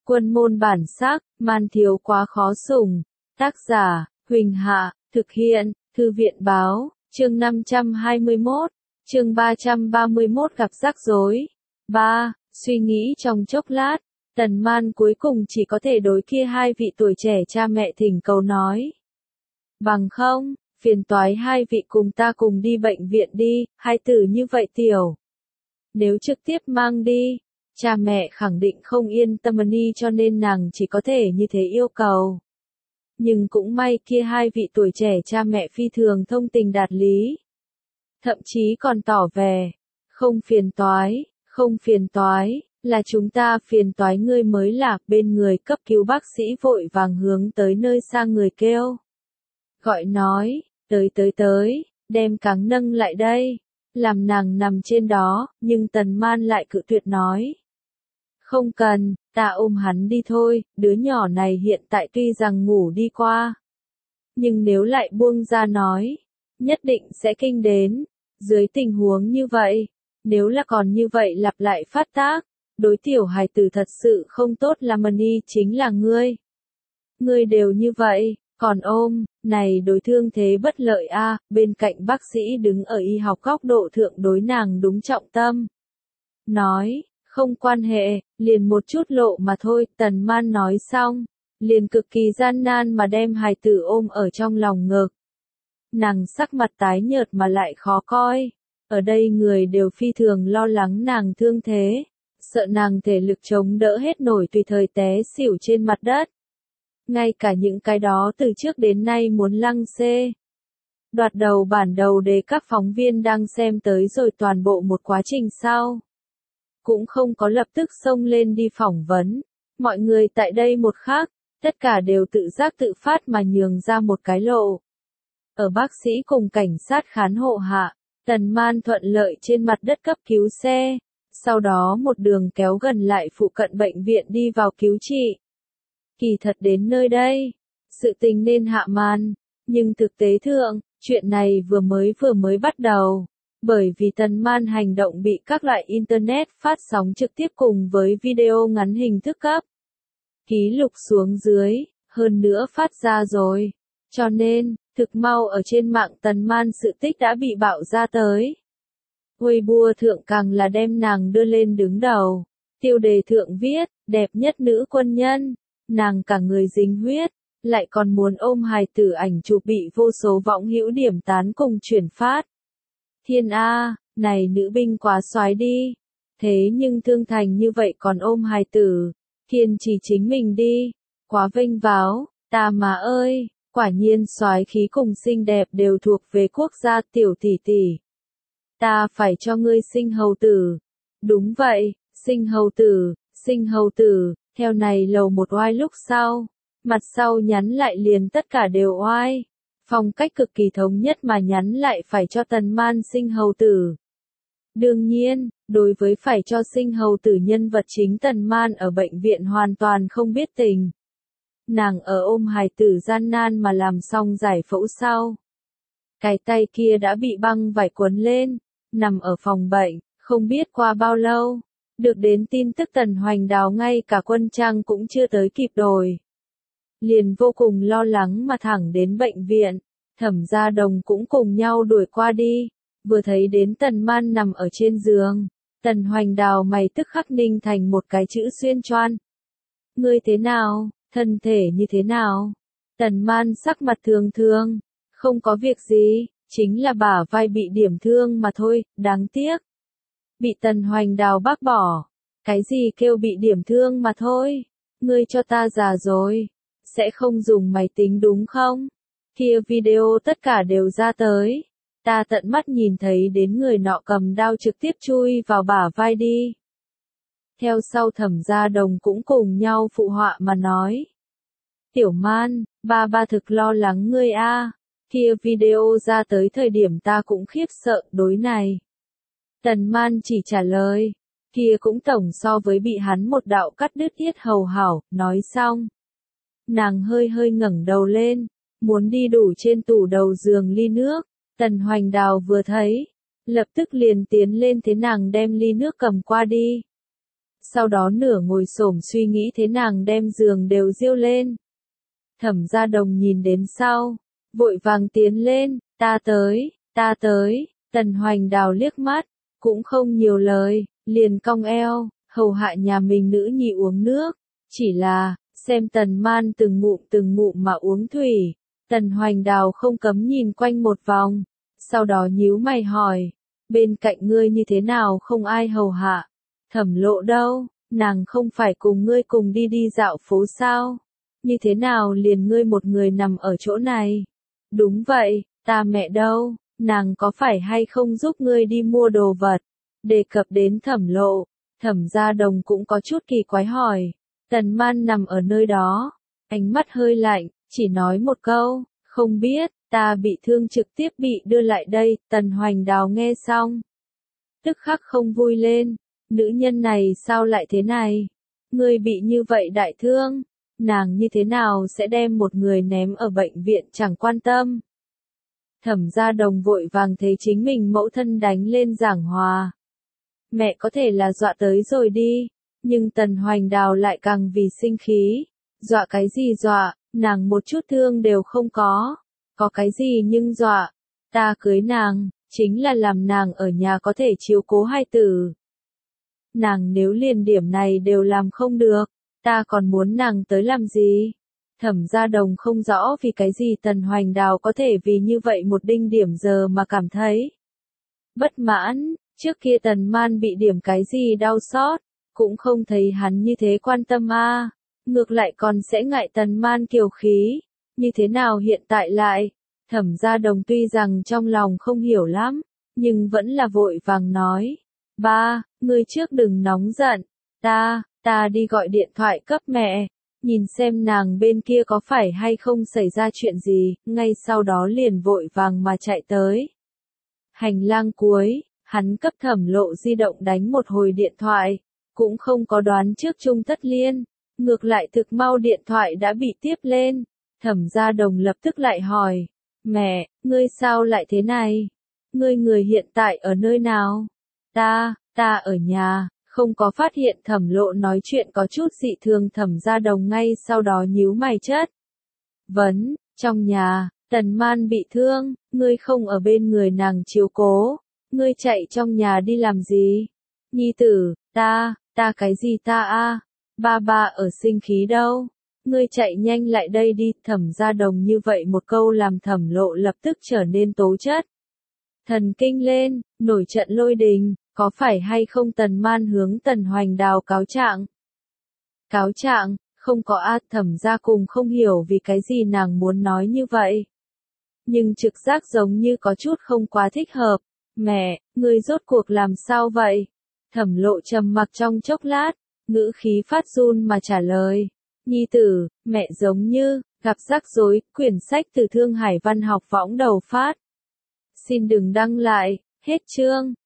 Quân môn bản sắc, man thiếu quá khó sủng. Tác giả, Huỳnh Hạ, thực hiện, Thư viện báo, chương 521, chương 331 gặp rắc rối. 3. Suy nghĩ trong chốc lát, Tần Man cuối cùng chỉ có thể đối kia hai vị tuổi trẻ cha mẹ thỉnh cầu nói. Bằng không, phiền toái hai vị cùng ta cùng đi bệnh viện đi, hai tử như vậy tiểu. Nếu trực tiếp mang đi, cha mẹ khẳng định không yên tâm đi cho nên nàng chỉ có thể như thế yêu cầu. Nhưng cũng may kia hai vị tuổi trẻ cha mẹ phi thường thông tình đạt lý. Thậm chí còn tỏ vẻ, không phiền toái, là chúng ta phiền toái ngươi mới là. Bên người cấp cứu bác sĩ vội vàng hướng tới nơi xa người kêu. Gọi nói, tới, đem cáng nâng lại đây, làm nàng nằm trên đó, nhưng Tần Man lại cự tuyệt nói. Không cần, ta ôm hắn đi thôi, đứa nhỏ này hiện tại tuy rằng ngủ đi qua. Nhưng nếu lại buông ra nói, nhất định sẽ kinh đến. Dưới tình huống như vậy, nếu là còn như vậy lặp lại phát tác, đối tiểu hài tử thật sự không tốt là đi chính là ngươi. Ngươi đều như vậy, còn ôm, này đối thương thế bất lợi a. Bên cạnh bác sĩ đứng ở y học góc độ thượng đối nàng đúng trọng tâm. Nói, không quan hệ, liền một chút lộ mà thôi. Tần Man nói xong, liền cực kỳ gian nan mà đem hài tử ôm ở trong lòng ngực. Nàng sắc mặt tái nhợt mà lại khó coi. Ở đây người đều phi thường lo lắng nàng thương thế, sợ nàng thể lực chống đỡ hết nổi tùy thời té xỉu trên mặt đất. Ngay cả những cái đó từ trước đến nay muốn lăng xê. Đoạt đầu bản đầu đề các phóng viên đang xem tới rồi toàn bộ một quá trình sau. Cũng không có lập tức xông lên đi phỏng vấn. Mọi người tại đây một khắc, tất cả đều tự giác tự phát mà nhường ra một cái lộ. Ở bác sĩ cùng cảnh sát khán hộ hạ, Tần Man thuận lợi trên mặt đất cấp cứu xe, sau đó một đường kéo gần lại phụ cận bệnh viện đi vào cứu trị. Kỳ thật đến nơi đây, sự tình nên hạ màn, nhưng thực tế thượng, chuyện này vừa mới bắt đầu, bởi vì Tần Man hành động bị các loại internet phát sóng trực tiếp cùng với video ngắn hình thức cấp ký lục xuống dưới, hơn nữa phát ra rồi, cho nên, thực mau ở trên mạng Tần Man sự tích đã bị bạo ra tới. Weibo thượng càng là đem nàng đưa lên đứng đầu, tiêu đề thượng viết, đẹp nhất nữ quân nhân, nàng cả người dính huyết, lại còn muốn ôm hài tử ảnh chụp bị vô số võng hữu điểm tán cùng chuyển phát. Thiên A, này nữ binh quá soái đi, thế nhưng thương thành như vậy còn ôm hài tử, kiên trì chính mình đi, quá vênh váo, ta mà ơi. Quả nhiên soái khí cùng xinh đẹp đều thuộc về quốc gia tiểu tỷ tỷ. Ta phải cho ngươi sinh hầu tử. Đúng vậy, sinh hầu tử, theo này lầu một oai lúc sau. Mặt sau nhắn lại liền tất cả đều oai. Phong cách cực kỳ thống nhất mà nhắn lại phải cho Tần Man sinh hầu tử. Đương nhiên, đối với phải cho sinh hầu tử nhân vật chính Tần Man ở bệnh viện hoàn toàn không biết tình. Nàng ở ôm hài tử gian nan mà làm xong giải phẫu sau. Cái tay kia đã bị băng vải cuốn lên, nằm ở phòng bệnh, không biết qua bao lâu. Được đến tin tức Tần Hoành Đào ngay cả quân trang cũng chưa tới kịp đổi. Liền vô cùng lo lắng mà thẳng đến bệnh viện, Thẩm Gia Đồng cũng cùng nhau đuổi qua đi. Vừa thấy đến Tần Man nằm ở trên giường, Tần Hoành Đào mày tức khắc ninh thành một cái chữ xuyên choan. Ngươi thế nào? Thân thể như thế nào? Tần Man sắc mặt thường thường, không có việc gì, chính là bả vai bị điểm thương mà thôi, đáng tiếc. Bị Tần Hoành Đào bác bỏ, cái gì kêu bị điểm thương mà thôi, ngươi cho ta già rồi, sẽ không dùng máy tính đúng không? Kia video tất cả đều ra tới, ta tận mắt nhìn thấy đến người nọ cầm đao trực tiếp chui vào bả vai đi. Theo sau Thẩm Gia Đồng cũng cùng nhau phụ họa mà nói. Tiểu Man, ba thực lo lắng ngươi a. Kia video ra tới thời điểm ta cũng khiếp sợ đối này. Tần Man chỉ trả lời. Kia cũng tổng so với bị hắn một đạo cắt đứt yết hầu hảo, nói xong. Nàng hơi ngẩng đầu lên, muốn đi đủ trên tủ đầu giường ly nước. Tần Hoành Đào vừa thấy, lập tức liền tiến lên thế nàng đem ly nước cầm qua đi. sau đó nửa ngồi xổm suy nghĩ thế nàng đem giường đều riêu lên. Thẩm Gia Đồng nhìn đến sau, vội vàng tiến lên, ta tới, Tần Hoành Đào liếc mắt, cũng không nhiều lời, liền cong eo, hầu hạ nhà mình nữ nhi uống nước, chỉ là, xem Tần Man từng ngụm mà uống thủy, Tần Hoành Đào không cấm nhìn quanh một vòng, sau đó nhíu mày hỏi, bên cạnh ngươi như thế nào không ai hầu hạ, Thẩm Lộ đâu, nàng không phải cùng ngươi cùng đi dạo phố sao, như thế nào liền ngươi một người nằm ở chỗ này, đúng vậy, ta mẹ đâu, nàng có phải hay không giúp ngươi đi mua đồ vật, đề cập đến Thẩm Lộ, Thẩm Gia Đồng cũng có chút kỳ quái hỏi, Tần Man nằm ở nơi đó, ánh mắt hơi lạnh, chỉ nói một câu, không biết, ta bị thương trực tiếp bị đưa lại đây, Tần Hoành Đào nghe xong, tức khắc không vui lên, nữ nhân này sao lại thế này, ngươi bị như vậy đại thương, nàng như thế nào sẽ đem một người ném ở bệnh viện chẳng quan tâm. Thẩm Gia Đồng vội vàng thấy chính mình mẫu thân đánh lên giảng hòa. Mẹ có thể là dọa tới rồi đi, nhưng Tần Hoành Đào lại càng vì sinh khí. Dọa cái gì dọa, nàng một chút thương đều không có cái gì nhưng dọa, ta cưới nàng, chính là làm nàng ở nhà có thể chiếu cố hai tử. Nàng nếu liền điểm này đều làm không được, ta còn muốn nàng tới làm gì? Thẩm Gia Đồng không rõ vì cái gì Tần Hoành Đào có thể vì như vậy một đinh điểm giờ mà cảm thấy bất mãn, trước kia Tần Man bị điểm cái gì đau xót, cũng không thấy hắn như thế quan tâm a, ngược lại còn sẽ ngại Tần Man kiều khí, như thế nào hiện tại lại? Thẩm Gia Đồng tuy rằng trong lòng không hiểu lắm, nhưng vẫn là vội vàng nói, ba, ngươi trước đừng nóng giận, ta đi gọi điện thoại cấp mẹ, nhìn xem nàng bên kia có phải hay không xảy ra chuyện gì, ngay sau đó liền vội vàng mà chạy tới. Hành lang cuối, hắn cấp Thẩm Lộ di động đánh một hồi điện thoại, cũng không có đoán trước Trung Tất Liên, ngược lại thực mau điện thoại đã bị tiếp lên, Thẩm Gia Đồng lập tức lại hỏi, mẹ, ngươi sao lại thế này? Ngươi người hiện tại ở nơi nào? Ta ở nhà. Không có phát hiện Thẩm Lộ nói chuyện có chút dị thường, Thẩm Gia Đồng ngay sau đó nhíu mày chất. Trong nhà, Tần Man bị thương, ngươi không ở bên người nàng chiếu cố, ngươi chạy trong nhà đi làm gì? Nhi tử, ta cái gì ta a? Ba ở sinh khí đâu? Ngươi chạy nhanh lại đây đi, Thẩm Gia Đồng như vậy một câu làm Thẩm Lộ lập tức trở nên tố chất. Thần kinh lên, nổi trận lôi đình. Có phải hay không Tần Man hướng Tần Hoành Đào cáo trạng? Cáo trạng, không có a, Thẩm Gia cùng không hiểu vì cái gì nàng muốn nói như vậy. Nhưng trực giác giống như có chút không quá thích hợp. Mẹ, ngươi rốt cuộc làm sao vậy? Thẩm Lộ trầm mặc trong chốc lát, ngữ khí phát run mà trả lời. Nhi tử, mẹ giống như, gặp rắc rối, quyển sách từ Thương Hải Văn học võng đầu phát. Xin đừng đăng lại, hết chương.